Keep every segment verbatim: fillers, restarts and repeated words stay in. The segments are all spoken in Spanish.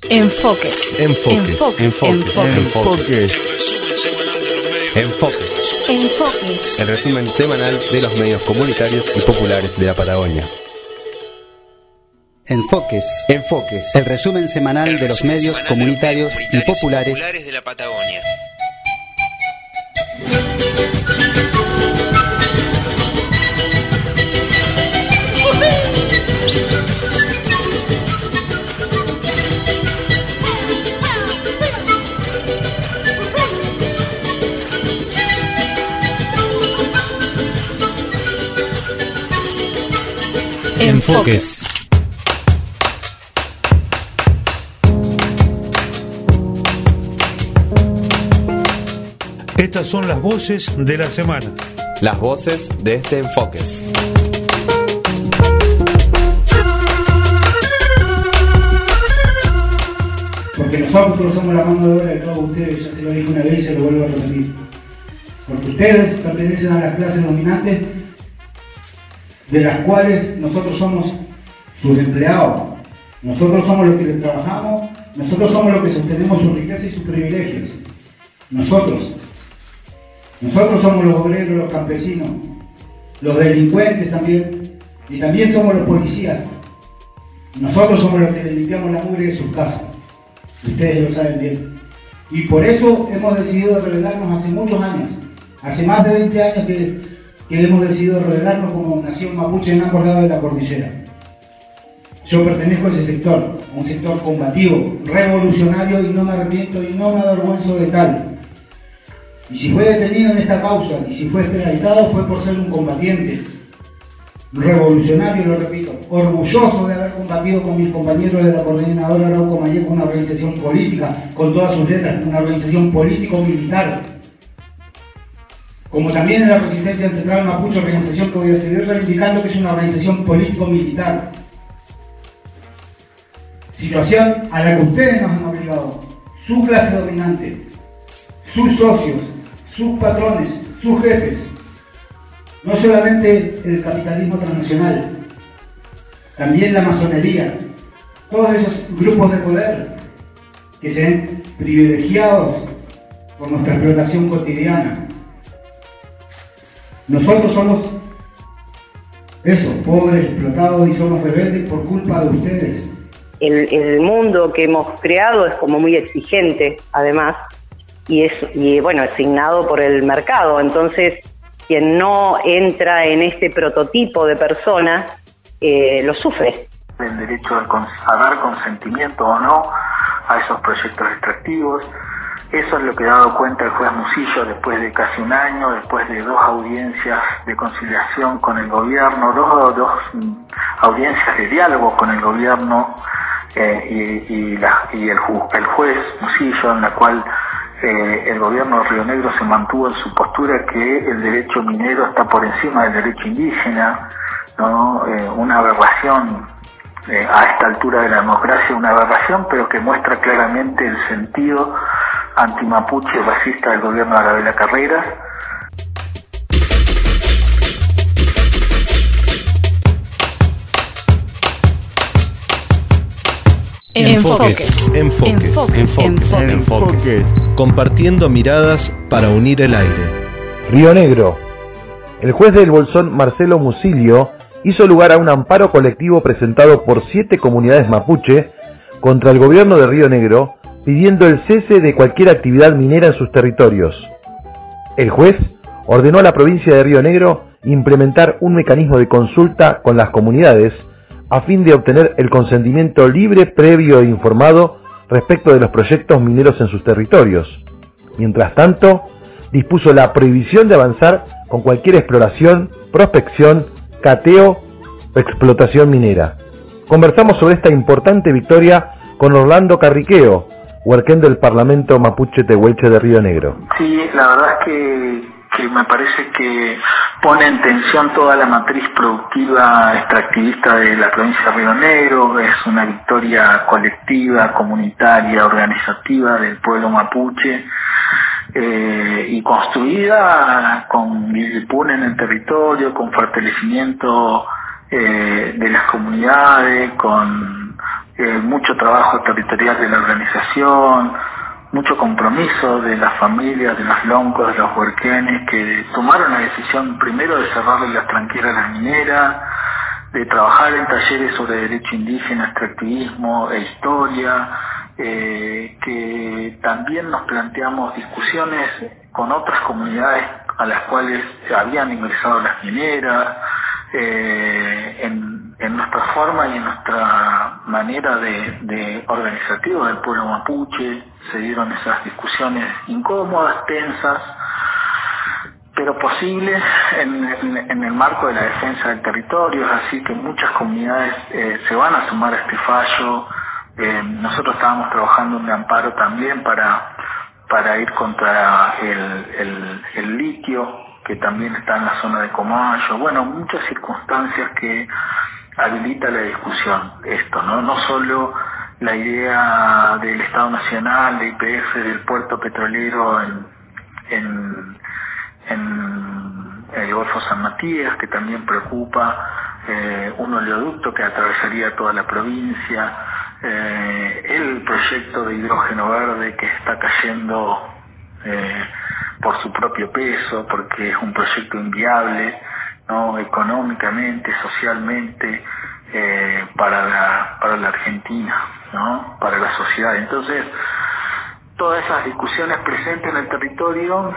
Enfoques. Enfoques. Enfoques. Enfoques. Enfoques. Enfoques. Enfoques. El resumen semanal de los medios comunitarios y populares de la Patagonia. Enfoques. Enfoques. El resumen semanal El de los resumen medios semanal comunitarios de los y medios populares populares de la Patagonia. Enfoques. Estas son las voces de la semana. Las voces de este Enfoques. Porque nosotros somos la mano de obra de todos ustedes, ya se lo dije una vez y se lo vuelvo a repetir. Porque ustedes pertenecen a las clases dominantes, de las cuales nosotros somos sus empleados. Nosotros somos los que les trabajamos, nosotros somos los que sostenemos su riqueza y sus privilegios. Nosotros. Nosotros somos los obreros, los campesinos, los delincuentes también, y también somos los policías. Nosotros somos los que le limpiamos la mugre de sus casas. Ustedes lo saben bien. Y por eso hemos decidido rebelarnos hace muchos años. Hace más de veinte años que, que hemos decidido rebelarnos como nación mapuche en ambos lados de la cordillera. Yo pertenezco a ese sector, a un sector combativo, revolucionario, y no me arrepiento y no me avergüenzo de tal. Y si fue detenido en esta causa, y si fue extraditado, fue por ser un combatiente. Revolucionario, lo repito, orgulloso de haber combatido con mis compañeros de la Coordinadora Arauco Mayeco, una organización política, con todas sus letras, una organización político-militar. Como también en la Resistencia Ancestral Mapuche, organización que voy a seguir reivindicando que es una organización político-militar. Situación a la que ustedes nos han obligado, su clase dominante, sus socios, sus patrones, sus jefes. No solamente el capitalismo transnacional, también la masonería, todos esos grupos de poder que se ven privilegiados por nuestra explotación cotidiana. Nosotros somos eso, pobres, explotados, y somos rebeldes por culpa de ustedes. El, el mundo que hemos creado es como muy exigente, además, y es y bueno, asignado por el mercado. Entonces, quien no entra en este prototipo de persona, eh, lo sufre. El derecho a, cons- a dar consentimiento o no a esos proyectos extractivos. Eso es lo que ha dado cuenta el juez Musillo después de casi un año, después de dos audiencias de conciliación con el gobierno, dos, dos mm, audiencias de diálogo con el gobierno eh, y, y, la, y el, ju- el juez Musillo, en la cual Eh, el gobierno de Río Negro se mantuvo en su postura que el derecho minero está por encima del derecho indígena, ¿no? Eh, una aberración eh, a esta altura de la democracia, una aberración, pero que muestra claramente el sentido antimapuche racista del gobierno de Arabela Carreras. Enfoques. Enfoques. Enfoques. Enfoques. Enfoques. Compartiendo miradas para unir el aire. Río Negro. El juez del Bolsón, Marcelo Musillo, hizo lugar a un amparo colectivo presentado por siete comunidades mapuche contra el gobierno de Río Negro, pidiendo el cese de cualquier actividad minera en sus territorios. El juez ordenó a la provincia de Río Negro implementar un mecanismo de consulta con las comunidades a fin de obtener el consentimiento libre, previo e informado respecto de los proyectos mineros en sus territorios. Mientras tanto, dispuso la prohibición de avanzar con cualquier exploración, prospección, cateo o explotación minera. Conversamos sobre esta importante victoria con Orlando Carriqueo, huarquén del Parlamento Mapuche Tehuelche de Río Negro. Sí, la verdad es que, que me parece que pone en tensión toda la matriz productiva extractivista de la provincia de Río Negro. Es una victoria colectiva, comunitaria, organizativa del pueblo mapuche, eh, y construida con Guillepún en el territorio, con fortalecimiento eh, de las comunidades, con eh, mucho trabajo territorial de la organización, mucho compromiso de las familias, de los loncos, de los huerquenes, que tomaron la decisión primero de cerrarle las tranqueras a las mineras, de trabajar en talleres sobre derecho indígena, extractivismo e historia, eh, que también nos planteamos discusiones con otras comunidades a las cuales habían ingresado las mineras, eh, en, en nuestra forma y en nuestra manera de, de organizativa del pueblo mapuche. Se dieron esas discusiones incómodas, tensas, pero posibles en, en, en el marco de la defensa del territorio, así que muchas comunidades eh, se van a sumar a este fallo. Eh, nosotros estábamos trabajando en un amparo también para para ir contra el, el, el litio, que también está en la zona de Comayo. Bueno, muchas circunstancias que habilita la discusión esto, ¿no? No solo la idea del Estado Nacional, de I P F, del puerto petrolero en, en, en el Golfo San Matías, que también preocupa, eh, un oleoducto que atravesaría toda la provincia, eh, el proyecto de hidrógeno verde que está cayendo eh, por su propio peso, porque es un proyecto inviable, ¿no? Económicamente, socialmente, eh, para la, para la Argentina, ¿no? Para la sociedad. Entonces, todas esas discusiones presentes en el territorio,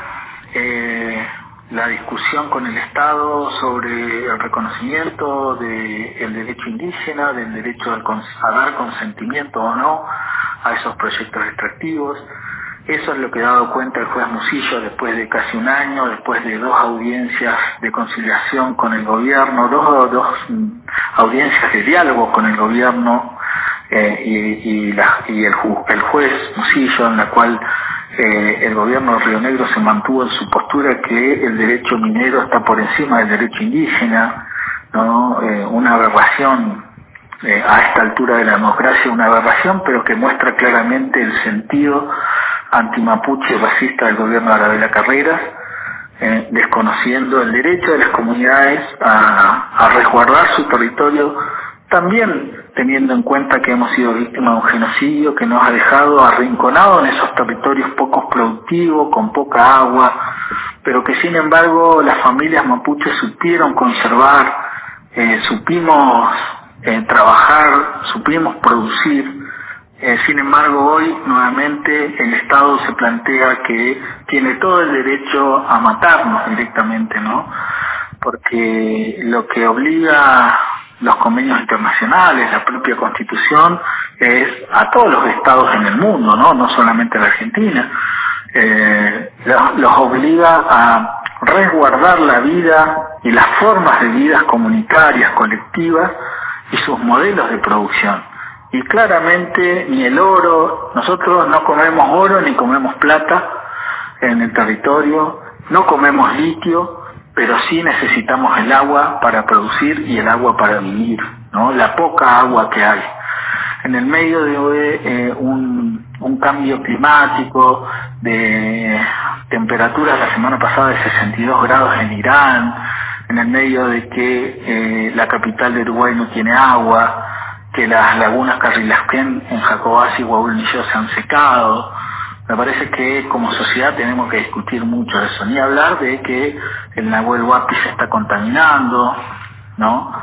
eh, la discusión con el Estado sobre el reconocimiento del derecho indígena, del derecho al cons- a dar consentimiento o no a esos proyectos extractivos. Eso es lo que ha dado cuenta el juez Musillo después de casi un año, después de dos audiencias de conciliación con el gobierno, dos, dos audiencias de diálogo con el gobierno, eh, y, y, la, y el, ju- el juez Musillo, en la cual eh, el gobierno de Río Negro se mantuvo en su postura que el derecho minero está por encima del derecho indígena, ¿no? Eh, una aberración, eh, a esta altura de la democracia, una aberración, pero que muestra claramente el sentido antimapuche racista del gobierno de Arabela Carreras, eh, desconociendo el derecho de las comunidades a, a resguardar su territorio, también teniendo en cuenta que hemos sido víctimas de un genocidio que nos ha dejado arrinconados en esos territorios poco productivos, con poca agua, pero que sin embargo las familias mapuches supieron conservar, eh, supimos eh, trabajar, supimos producir. Eh, sin embargo, hoy nuevamente el Estado se plantea que tiene todo el derecho a matarnos directamente, ¿no? Porque lo que obliga los convenios internacionales, la propia Constitución, es a todos los estados en el mundo, ¿no? No solamente a la Argentina. Eh, los, los obliga a resguardar la vida y las formas de vidas comunitarias, colectivas y sus modelos de producción. Y claramente ni el oro, nosotros no comemos oro ni comemos plata en el territorio, no comemos litio, pero sí necesitamos el agua para producir y el agua para vivir, ¿no? La poca agua que hay. En el medio de eh, un, un cambio climático, de temperaturas la semana pasada de sesenta y dos grados en Irán, en el medio de que eh, la capital de Uruguay no tiene agua, que las lagunas Carrilasquén en Jacobasi y Guaulnilló se han secado. Me parece que como sociedad tenemos que discutir mucho eso, ni hablar de que el Nahuel Huapi se está contaminando, ¿no?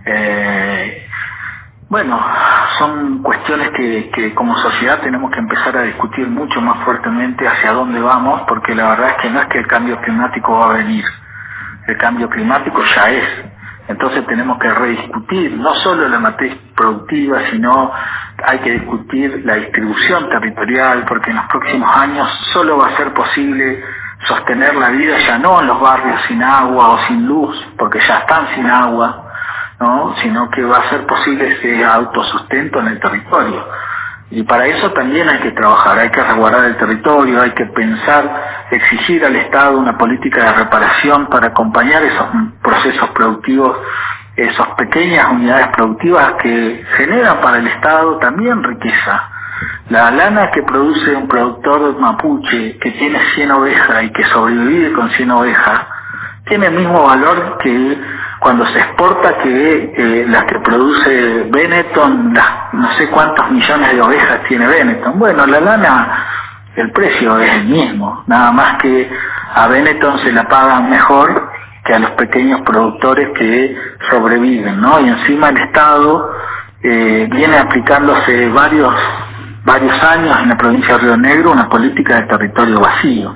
Eh, bueno, son cuestiones que, que como sociedad tenemos que empezar a discutir mucho más fuertemente hacia dónde vamos, porque la verdad es que no es que el cambio climático va a venir, el cambio climático ya es. Entonces tenemos que rediscutir no solo la matriz productiva, sino hay que discutir la distribución territorial, porque en los próximos años solo va a ser posible sostener la vida ya no en los barrios sin agua o sin luz, porque ya están sin agua, ¿no? Sino que va a ser posible ese autosustento en el territorio. Y para eso también hay que trabajar, hay que resguardar el territorio, hay que pensar, exigir al Estado una política de reparación para acompañar esos procesos productivos, esas pequeñas unidades productivas que generan para el Estado también riqueza. La lana que produce un productor mapuche que tiene cien ovejas y que sobrevive con cien ovejas, tiene el mismo valor que cuando se exporta que eh, las que produce Benetton, las, no sé cuántos millones de ovejas tiene Benetton. Bueno, la lana, el precio es el mismo, nada más que a Benetton se la pagan mejor que a los pequeños productores que sobreviven, ¿no? Y encima el Estado eh, viene aplicándose varios varios años en la provincia de Río Negro una política de territorio vacío.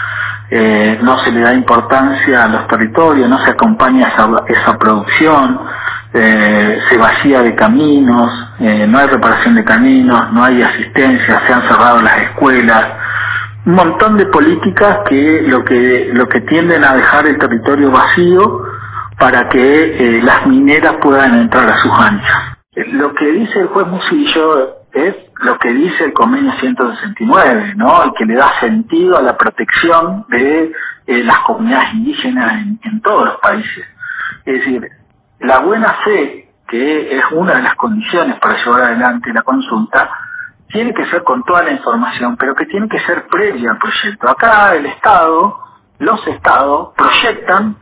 Eh, no se le da importancia a los territorios, no se acompaña esa, esa producción, eh, se vacía de caminos, eh, no hay reparación de caminos, no hay asistencia, se han cerrado las escuelas, un montón de políticas que lo que lo que tienden a dejar el territorio vacío para que eh, las mineras puedan entrar a sus anchas. Lo que dice el juez Musillo es lo que dice el convenio ciento sesenta y nueve, ¿no? El que le da sentido a la protección de eh, las comunidades indígenas en, en todos los países. Es decir, la buena fe, que es una de las condiciones para llevar adelante la consulta, tiene que ser con toda la información, pero que tiene que ser previa al proyecto. Acá el Estado, los Estados, proyectan,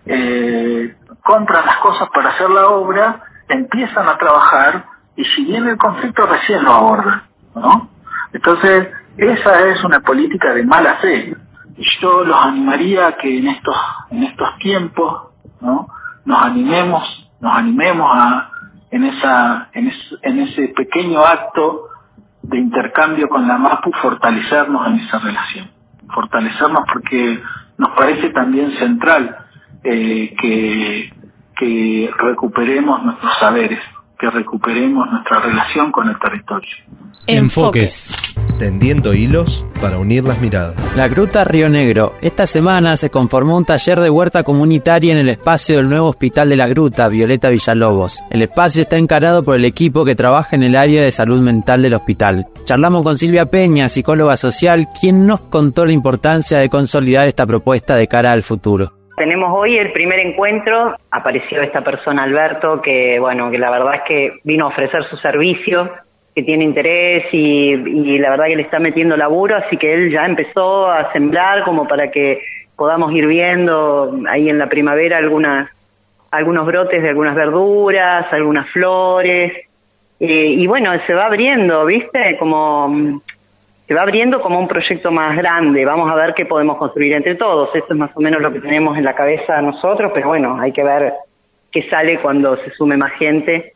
eh, compran las cosas para hacer la obra, empiezan a trabajar, y si viene el conflicto recién lo abordan, ¿no? Entonces, esa es una política de mala fe. Yo los animaría a que en estos, en estos tiempos, ¿no? Nos animemos, nos animemos a, en esa, en, es, en ese pequeño acto de intercambio con la MAPU, fortalecernos en esa relación. Fortalecernos porque nos parece también central eh, que, que recuperemos nuestros saberes, que recuperemos nuestra relación con el territorio. Enfoques. Tendiendo hilos para unir las miradas. La Gruta Río Negro. Esta semana se conformó un taller de huerta comunitaria en el espacio del nuevo Hospital de la Gruta, Violeta Villalobos. El espacio está encarado por el equipo que trabaja en el área de salud mental del hospital. Charlamos con Silvia Peña, psicóloga social, quien nos contó la importancia de consolidar esta propuesta de cara al futuro. Tenemos hoy el primer encuentro, apareció esta persona Alberto que, bueno, que la verdad es que vino a ofrecer su servicio, que tiene interés y, y la verdad que le está metiendo laburo, así que él ya empezó a sembrar como para que podamos ir viendo ahí en la primavera algunas, algunos brotes de algunas verduras, algunas flores, eh, y bueno, se va abriendo, ¿viste? Como... se va abriendo como un proyecto más grande, vamos a ver qué podemos construir entre todos, eso es más o menos lo que tenemos en la cabeza nosotros, pero bueno, hay que ver qué sale cuando se sume más gente,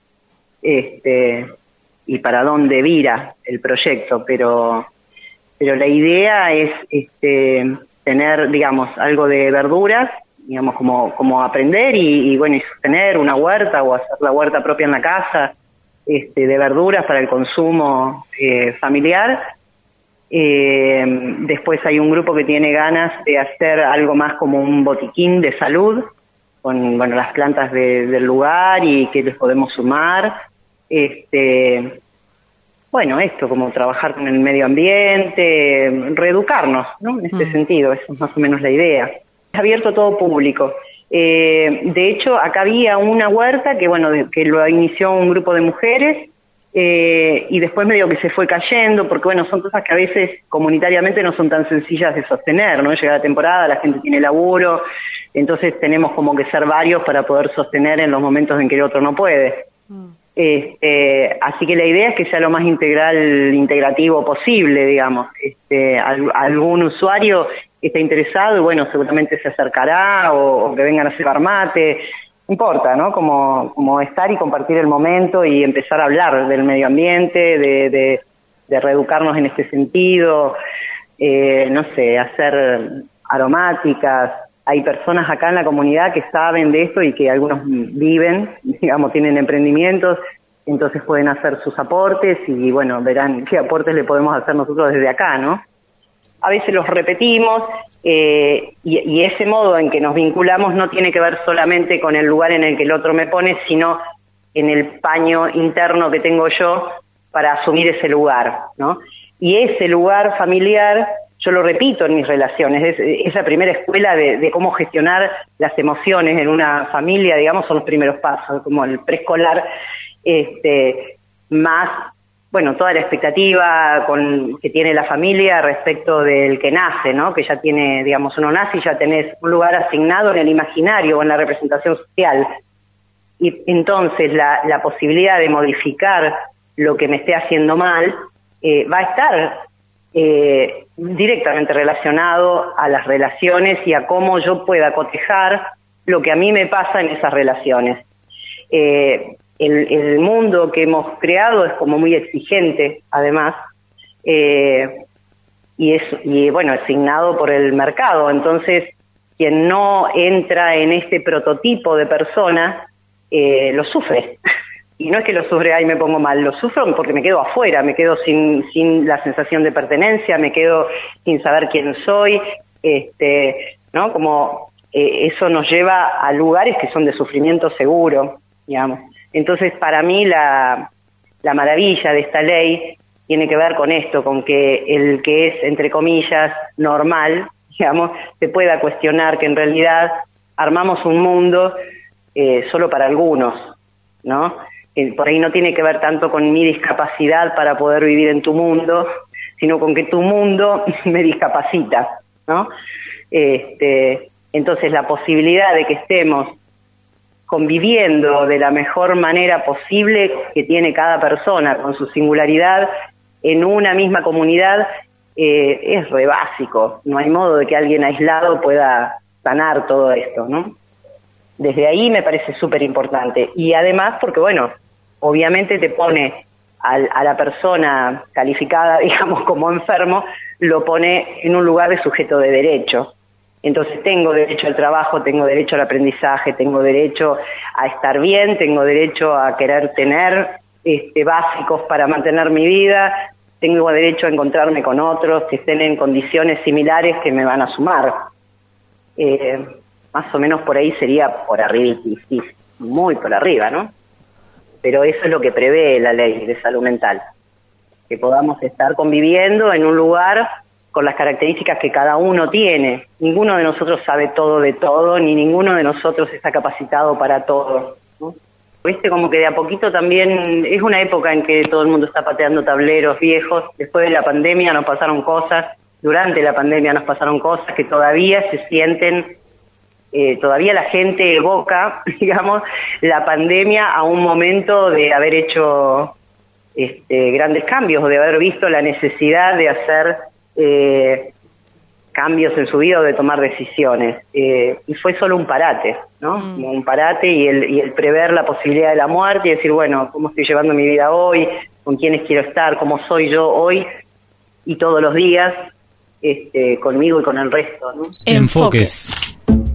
este, y para dónde vira el proyecto, pero pero la idea es este, tener, digamos, algo de verduras, digamos, como como aprender y, y bueno, y sostener una huerta o hacer la huerta propia en la casa, este, de verduras para el consumo eh, familiar. Eh, después hay un grupo que tiene ganas de hacer algo más como un botiquín de salud con, bueno, las plantas de, del lugar y que les podemos sumar. Este, bueno, esto, como trabajar con el medio ambiente, reeducarnos, ¿no? En este mm. sentido, esa es más o menos la idea. Es abierto a todo público. Eh, de hecho, acá había una huerta que, bueno, de, que lo inició un grupo de mujeres. Eh, y después medio que se fue cayendo, porque bueno, son cosas que a veces comunitariamente no son tan sencillas de sostener, ¿no? Llega la temporada, la gente tiene laburo, entonces tenemos como que ser varios para poder sostener en los momentos en que el otro no puede. Mm. Este, así que la idea es que sea lo más integral, integrativo posible, digamos. Este, al, algún usuario que esté interesado y bueno, seguramente se acercará o, o que vengan a hacer mate. No importa, ¿no? Como, como estar y compartir el momento y empezar a hablar del medio ambiente, de, de, de reeducarnos en este sentido, eh, no sé, hacer aromáticas. Hay personas acá en la comunidad que saben de esto y que algunos viven, digamos, tienen emprendimientos, entonces pueden hacer sus aportes y, bueno, verán qué aportes le podemos hacer nosotros desde acá, ¿no? A veces los repetimos eh, y, y ese modo en que nos vinculamos no tiene que ver solamente con el lugar en el que el otro me pone, sino en el paño interno que tengo yo para asumir ese lugar, ¿no? Y ese lugar familiar yo lo repito en mis relaciones, es, esa primera escuela de, de cómo gestionar las emociones en una familia, digamos, son los primeros pasos, como el preescolar, este, más bueno, toda la expectativa con, que tiene la familia respecto del que nace, ¿no? Que ya tiene, digamos, uno nace y ya tenés un lugar asignado en el imaginario o en la representación social. Y entonces la, la posibilidad de modificar lo que me esté haciendo mal eh, va a estar eh, directamente relacionado a las relaciones y a cómo yo pueda cotejar lo que a mí me pasa en esas relaciones. Eh, el, el mundo que hemos creado es como muy exigente, además, eh, y es y bueno, asignado por el mercado. Entonces, quien no entra en este prototipo de persona, eh, lo sufre. Y no es que lo sufre, ahí me pongo mal, lo sufro porque me quedo afuera, me quedo sin, sin la sensación de pertenencia, me quedo sin saber quién soy, este, ¿no? Como eh, eso nos lleva a lugares que son de sufrimiento seguro, digamos. Entonces, para mí, la, la maravilla de esta ley tiene que ver con esto, con que el que es, entre comillas, normal, digamos, se pueda cuestionar que en realidad armamos un mundo eh, solo para algunos, ¿no? Eh, por ahí no tiene que ver tanto con mi discapacidad para poder vivir en tu mundo, sino con que tu mundo me discapacita, ¿no? Este, entonces, la posibilidad de que estemos conviviendo de la mejor manera posible que tiene cada persona con su singularidad en una misma comunidad eh, es re básico. No hay modo de que alguien aislado pueda sanar todo esto, ¿no? Desde ahí me parece súper importante. Y además porque, bueno, obviamente te pone al, a la persona calificada, digamos, como enfermo, lo pone en un lugar de sujeto de derecho. Entonces tengo derecho al trabajo, tengo derecho al aprendizaje, tengo derecho a estar bien, tengo derecho a querer tener este, básicos para mantener mi vida, tengo derecho a encontrarme con otros que estén en condiciones similares que me van a sumar. Eh, más o menos por ahí sería por arriba, sí, muy por arriba, ¿no? Pero eso es lo que prevé la ley de salud mental, que podamos estar conviviendo en un lugar con las características que cada uno tiene. Ninguno de nosotros sabe todo de todo, ni ninguno de nosotros está capacitado para todo, ¿no? Viste, como que de a poquito también es una época en que todo el mundo está pateando tableros viejos. Después de la pandemia nos pasaron cosas, durante la pandemia nos pasaron cosas que todavía se sienten, eh, todavía la gente evoca, digamos, la pandemia a un momento de haber hecho este, grandes cambios, o de haber visto la necesidad de hacer Eh, cambios en su vida o de tomar decisiones, eh, y fue solo un parate, ¿no? Mm. Un parate y el, y el prever la posibilidad de la muerte y decir, bueno, ¿cómo estoy llevando mi vida hoy? ¿Con quiénes quiero estar? ¿Cómo soy yo hoy? Y todos los días, este, conmigo y con el resto, ¿no? Enfoques.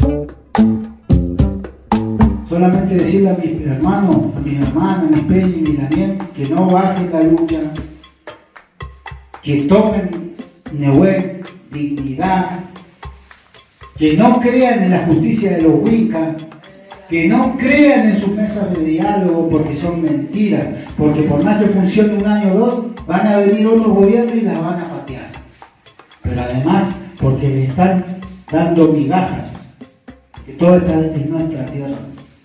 Solamente decirle a mis hermanos, a mis hermanas, a mis Peña y mi Daniel, que no bajen la lucha, que tomen Nehue, dignidad, que no crean en la justicia de los Wiccas, que no crean en sus mesas de diálogo porque son mentiras, porque por más que funcione un año o dos, van a venir otros gobiernos y las van a patear. Pero además, porque le están dando migajas, que toda esta es nuestra tierra.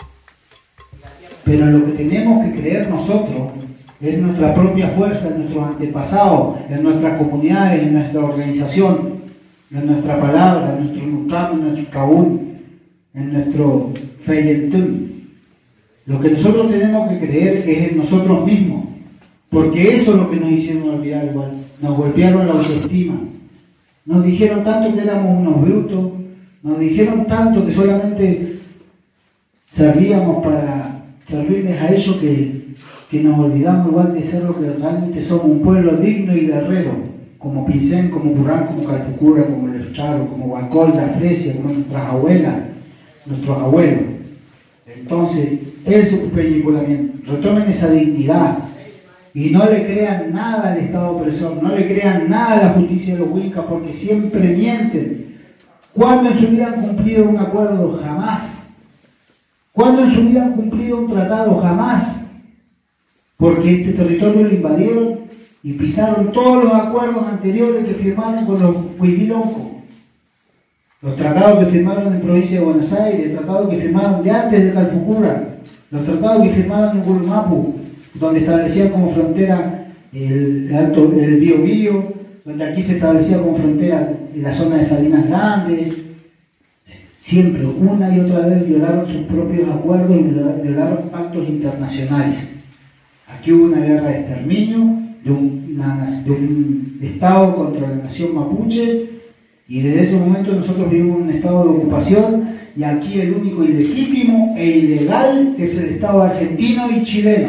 Pero lo que tenemos que creer nosotros es nuestra propia fuerza, en nuestros antepasados, en nuestras comunidades, en nuestra organización, en nuestra palabra, en nuestro Nutram, en nuestro Kabul, en nuestro Feyentún. Lo que nosotros tenemos que creer es en nosotros mismos, porque eso es lo que nos hicieron olvidar igual. Nos golpearon la autoestima, nos dijeron tanto que éramos unos brutos, nos dijeron tanto que solamente servíamos para servirles a ellos que que nos olvidamos igual de ser lo que realmente somos, un pueblo digno y guerrero, como Pincén, como Burrán, como Calpucura, como El Charo, como Guacolda, Fresia, como nuestras abuelas, nuestros abuelos. Entonces, eso es un peliculamiento. Retomen esa dignidad y no le crean nada al Estado opresor, no le crean nada a la justicia de los Wiccas, porque siempre mienten. ¿Cuándo en su vida han cumplido un acuerdo? Jamás. ¿Cuándo en su vida han cumplido un tratado? Jamás. Porque este territorio lo invadieron y pisaron todos los acuerdos anteriores que firmaron con los huipiloncos. Los tratados que firmaron en provincia de Buenos Aires, los tratados que firmaron de antes de Calpucura, los tratados que firmaron en Gulumapu, donde establecían como frontera el, el Alto, el Biobío, donde aquí se establecía como frontera en la zona de Salinas Grandes. Siempre, una y otra vez, violaron sus propios acuerdos y violaron pactos internacionales. Aquí hubo una guerra de exterminio de un, una, de un Estado contra la nación mapuche, y desde ese momento nosotros vivimos un estado de ocupación, y aquí el único ilegítimo e ilegal es el Estado argentino y chileno.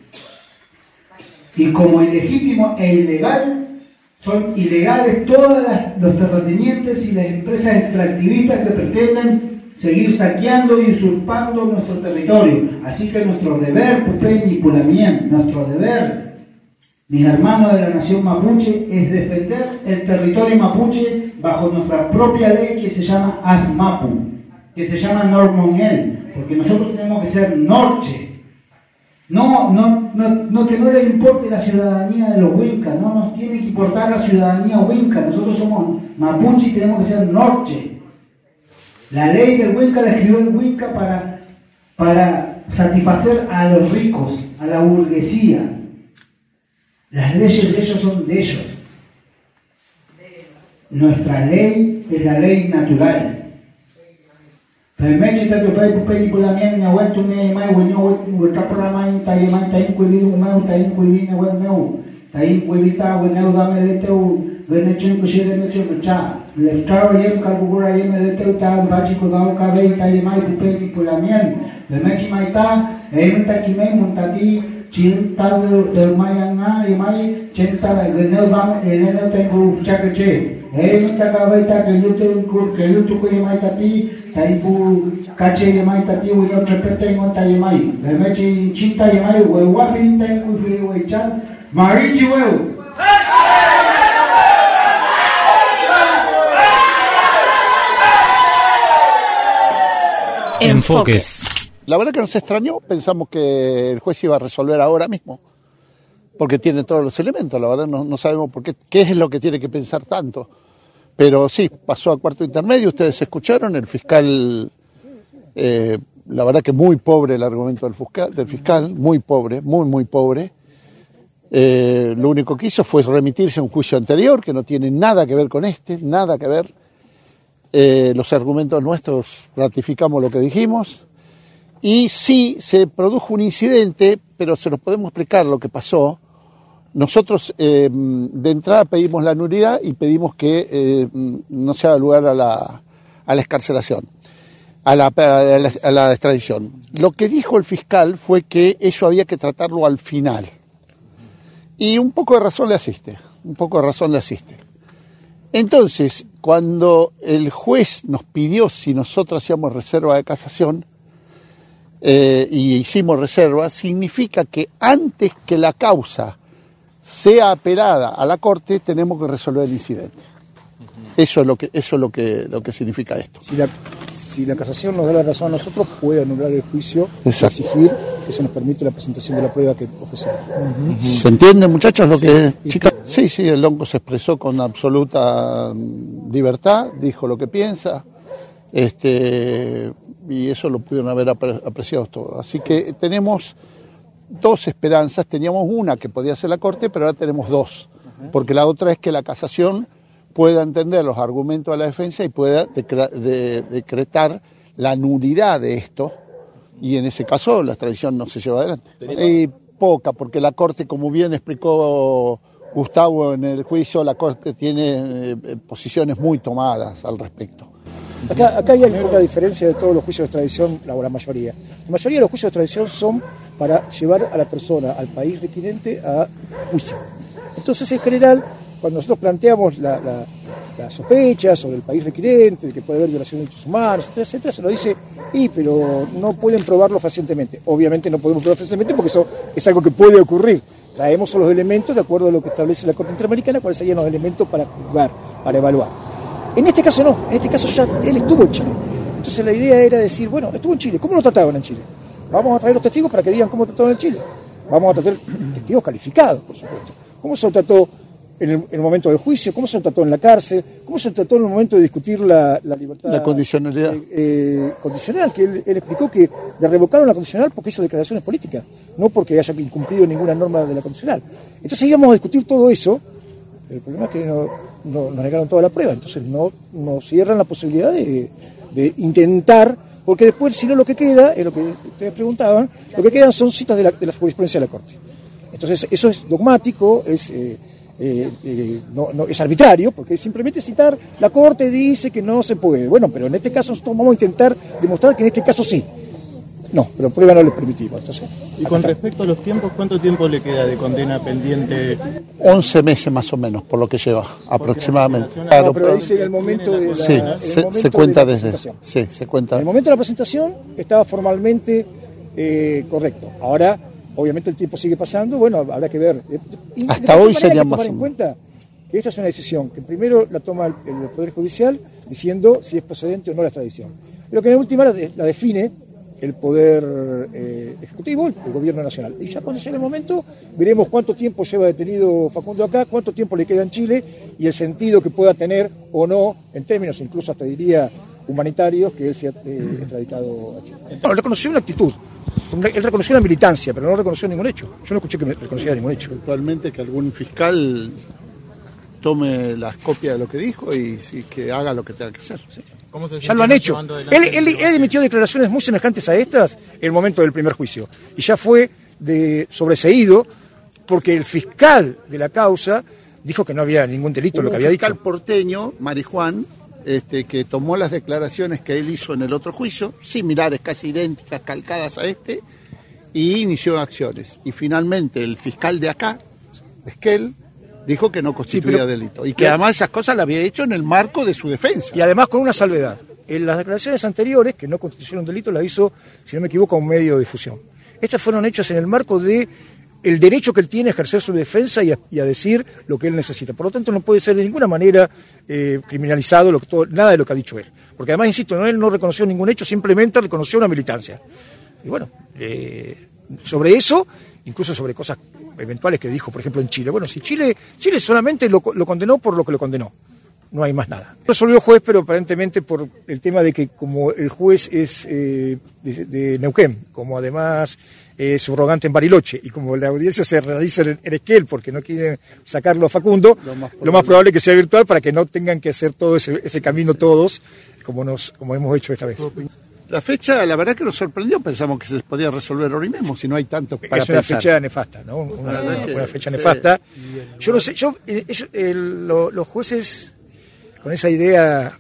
Y como ilegítimo e ilegal, son ilegales todos los terratenientes y las empresas extractivistas que pretenden seguir saqueando y usurpando nuestro territorio. Así que nuestro deber, Pupen y Pulamien, nuestro deber, mis hermanos de la nación mapuche, es defender el territorio mapuche bajo nuestra propia ley que se llama ASMAPU, que se llama Normongel, porque nosotros tenemos que ser norche. No, no, no, no, que no les importe la ciudadanía de los Huincas, no nos tiene que importar la ciudadanía Huinca, nosotros somos mapuche y tenemos que ser norche. La ley del Huinca la escribió el Huinca para, para satisfacer a los ricos, a la burguesía. Las leyes de ellos son de ellos. Nuestra ley es la ley natural. Permeche tanto fai pupe por la mía, na web tu ne mai wenyo wet programa in tai mai tai kuili umau tai kuili na web meu. Tai kuili ta wenau dame le teu venechin kushire ne chu cha. Le staro yem kalbugura yem le teu ta bachi ko dau ka vei tai mai pupe por la mía. Permeche mai ta em ta kimei montati chin ta de mayanga y mai chenta la wenau dame ele tengo chakeche. Em ta ka vei ta que yo te que yo tu ko mai tati taipu kache yamai tati uyo trepete ngon tai mai lemechi chinta yamai we wafi tai ku fi we chan marichi we. Enfoques. La verdad que nos extrañó, pensamos que el juez iba a resolver ahora mismo, porque tiene todos los elementos, la verdad no, no sabemos por qué, qué es lo que tiene que pensar tanto. Pero sí, pasó a cuarto intermedio, ustedes escucharon, el fiscal, eh, la verdad que muy pobre el argumento del fiscal, del fiscal muy pobre, muy, muy pobre. Eh, lo único que hizo fue remitirse a un juicio anterior, que no tiene nada que ver con este, nada que ver. Eh, los argumentos nuestros ratificamos lo que dijimos. Y sí, se produjo un incidente, pero se los podemos explicar lo que pasó. Nosotros eh, de entrada pedimos la nulidad y pedimos que eh, no se haga lugar a la, a la excarcelación, a la, a, la, a la extradición. Lo que dijo el fiscal fue que eso había que tratarlo al final. Y un poco de razón le asiste, un poco de razón le asiste. Entonces, cuando el juez nos pidió si nosotros hacíamos reserva de casación, eh, y hicimos reserva, significa que antes que la causa sea apelada a la Corte, tenemos que resolver el incidente. Uh-huh. Eso es lo que eso es lo que lo que significa esto. Si la, si la casación nos da la razón a nosotros, puede anular el juicio y exigir que se nos permite la presentación de la prueba que ofrecemos. Uh-huh. ¿Se entiende, muchachos, lo sí, que chicas? Sí, sí, el lonco se expresó con absoluta libertad, dijo lo que piensa, este, y eso lo pudieron haber apreciado todos. Así que tenemos dos esperanzas, teníamos una que podía ser la Corte, pero ahora tenemos dos, porque la otra es que la casación pueda entender los argumentos de la defensa y pueda decre- de, decretar la nulidad de esto, y en ese caso la extradición no se lleva adelante. Y poca, porque la Corte, como bien explicó Gustavo en el juicio, la Corte tiene eh, posiciones muy tomadas al respecto. Acá, acá hay una diferencia de todos los juicios de extradición, la, la mayoría. La mayoría de los juicios de extradición son para llevar a la persona, al país requirente, a juicio. Entonces, en general, cuando nosotros planteamos la, la, la sospecha sobre el país requirente, de que puede haber violación de derechos humanos, etcétera, etcétera, se nos dice, y pero no pueden probarlo fehacientemente. Obviamente no podemos probarlo fehacientemente porque eso es algo que puede ocurrir. Traemos los elementos de acuerdo a lo que establece la Corte Interamericana, cuáles serían los elementos para juzgar, para evaluar. En este caso no, en este caso ya él estuvo en Chile. Entonces la idea era decir, bueno, estuvo en Chile, ¿cómo lo trataban en Chile? Vamos a traer los testigos para que digan cómo trataban en Chile. Vamos a tratar testigos calificados, por supuesto. ¿Cómo se lo trató en el, en el momento del juicio, cómo se lo trató en la cárcel, cómo se lo trató en el momento de discutir la, la libertad. La condicionalidad. Eh, eh, condicional, que él, él explicó que le revocaron la condicional porque hizo declaraciones políticas, no porque haya incumplido ninguna norma de la condicional. Entonces íbamos a discutir todo eso, el problema es que no, no, nos negaron toda la prueba, entonces no nos cierran la posibilidad de, de intentar, porque después, si no, lo que queda, es lo que ustedes preguntaban, lo que quedan son citas de la, de la jurisprudencia de la Corte. Entonces, eso es dogmático, es, eh, eh, eh, no, no, es arbitrario, porque simplemente citar, la Corte dice que no se puede. Bueno, pero en este caso nosotros vamos a intentar demostrar que en este caso sí. No, pero prueba no le permitimos. Entonces, y con respecto a los tiempos, ¿cuánto tiempo le queda de condena pendiente? once meses más o menos, por lo que lleva, aproximadamente. La claro, no, pero dice en el momento de la, sí, el se, momento se cuenta de la desde. Sí, se cuenta. En el momento de la presentación estaba formalmente eh, correcto. Ahora, obviamente el tiempo sigue pasando, bueno, habrá que ver. Y hasta hoy sería más o menos. En cuenta que esta es una decisión que primero la toma el, el Poder Judicial diciendo si es procedente o no la extradición. Pero que en última la, la define el Poder eh, Ejecutivo, el Gobierno Nacional. Y ya cuando llegue el momento, veremos cuánto tiempo lleva detenido Facundo acá, cuánto tiempo le queda en Chile y el sentido que pueda tener o no, en términos incluso hasta diría humanitarios, que él sea eh, extraditado a Chile. Bueno, reconoció una actitud. Él reconoció una militancia, pero no reconoció ningún hecho. Yo no escuché que me reconociera ningún hecho. Actualmente que algún fiscal tome las copias de lo que dijo y, y que haga lo que tenga que hacer. ¿Sí? ¿Cómo se ya lo han hecho. Él, él, él emitió declaraciones muy semejantes a estas en el momento del primer juicio. Y ya fue de sobreseído porque el fiscal de la causa dijo que no había ningún delito en lo que había dicho. El fiscal porteño, Marijuán, este, que tomó las declaraciones que él hizo en el otro juicio, similares, casi idénticas, calcadas a este, y inició acciones. Y finalmente el fiscal de acá, Esquel, dijo que no constituía sí, pero, delito. Y que además esas cosas las había hecho en el marco de su defensa. Y además con una salvedad. En las declaraciones anteriores, que no constituyeron delito, las hizo, si no me equivoco, a un medio de difusión. Estas fueron hechas en el marco de el derecho que él tiene a ejercer su defensa y a, y a decir lo que él necesita. Por lo tanto, no puede ser de ninguna manera eh, criminalizado lo que todo, nada de lo que ha dicho él. Porque además, insisto, no, él no reconoció ningún hecho, simplemente reconoció una militancia. Y bueno, eh, sobre eso, incluso sobre cosas eventuales que dijo, por ejemplo, en Chile. Bueno, si Chile, Chile solamente lo, lo condenó por lo que lo condenó. No hay más nada. Resolvió el juez, pero aparentemente por el tema de que como el juez es eh, de, de Neuquén, como además es subrogante en Bariloche, y como la audiencia se realiza en, en Esquel porque no quieren sacarlo a Facundo, lo más, lo más probable es que sea virtual para que no tengan que hacer todo ese, ese camino todos, como, nos, como hemos hecho esta vez. La fecha, la verdad que nos sorprendió, pensamos que se podía resolver hoy mismo, si no hay tanto para Es una pensar. fecha nefasta, ¿no? Una, una, una fecha sí. nefasta. Yo no sé, yo, ellos, el, lo, los jueces, con esa idea,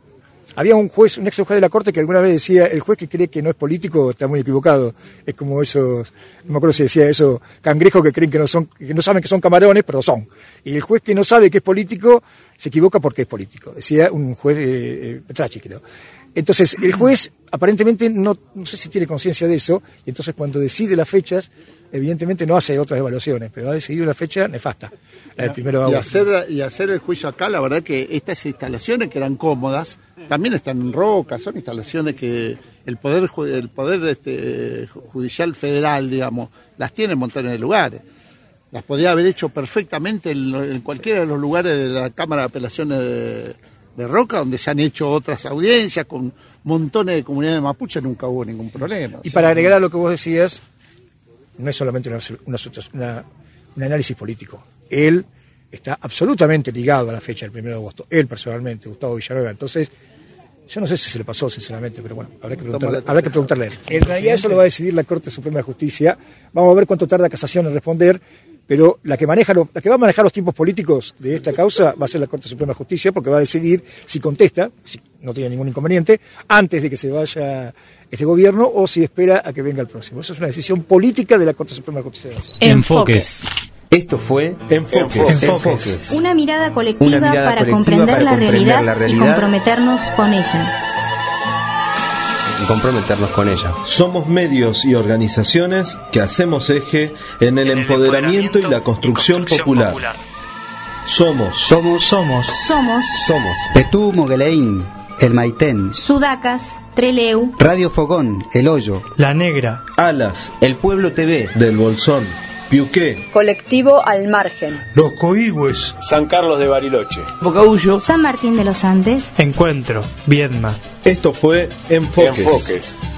había un juez, un ex juez de la Corte que alguna vez decía, el juez que cree que no es político está muy equivocado. Es como esos, no me acuerdo si decía eso, cangrejos que creen que no son, que no saben que son camarones, pero son. Y el juez que no sabe que es político, se equivoca porque es político. Decía un juez eh, Petracci, creo. Entonces, el juez aparentemente no, no sé si tiene conciencia de eso, y entonces cuando decide las fechas, evidentemente no hace otras evaluaciones, pero ha decidido una fecha nefasta, la del primero de agosto. Y hacer, y hacer el juicio acá, la verdad que estas instalaciones que eran cómodas, también están en roca, son instalaciones que el Poder, el poder este, Judicial Federal, digamos, las tiene en montones de lugares. Las podía haber hecho perfectamente en, en cualquiera de los lugares de la Cámara de Apelaciones de... de Roca, donde se han hecho otras audiencias con montones de comunidades mapuches, nunca hubo ningún problema. Y para agregar a lo que vos decías, no es solamente una, una, una, un análisis político. Él está absolutamente ligado a la fecha del primero de agosto. Él personalmente, Gustavo Villanueva. Entonces, yo no sé si se le pasó, sinceramente, pero bueno, habrá que preguntarle, habrá que preguntarle a él. En realidad eso lo va a decidir la Corte Suprema de Justicia. Vamos a ver cuánto tarda Casación en responder. Pero la que maneja lo, la que va a manejar los tiempos políticos de esta causa va a ser la Corte Suprema de Justicia, porque va a decidir si contesta, si no tiene ningún inconveniente, antes de que se vaya este gobierno o si espera a que venga el próximo. Eso es una decisión política de la Corte Suprema de Justicia. Enfoques. Esto fue Enfoques. Enfoques. Enfoques. Una mirada colectiva, Una mirada para, colectiva comprender, para la comprender realidad la realidad y comprometernos con ella. Y comprometernos con ella. Somos medios y organizaciones que hacemos eje en el, en el empoderamiento, empoderamiento y la construcción, y construcción popular. popular. Somos. Somos. Somos. Somos. Somos. Petú Mogueleín, El Maitén, Sudacas, Treleu, Radio Fogón, El Hoyo, La Negra, Alas, El Pueblo T V, Del Bolsón, Piuqué, Colectivo Al Margen, Los Coigües, San Carlos de Bariloche, Bocaullo, San Martín de los Andes, Encuentro, Viedma. Esto fue Enfoques. Enfoques.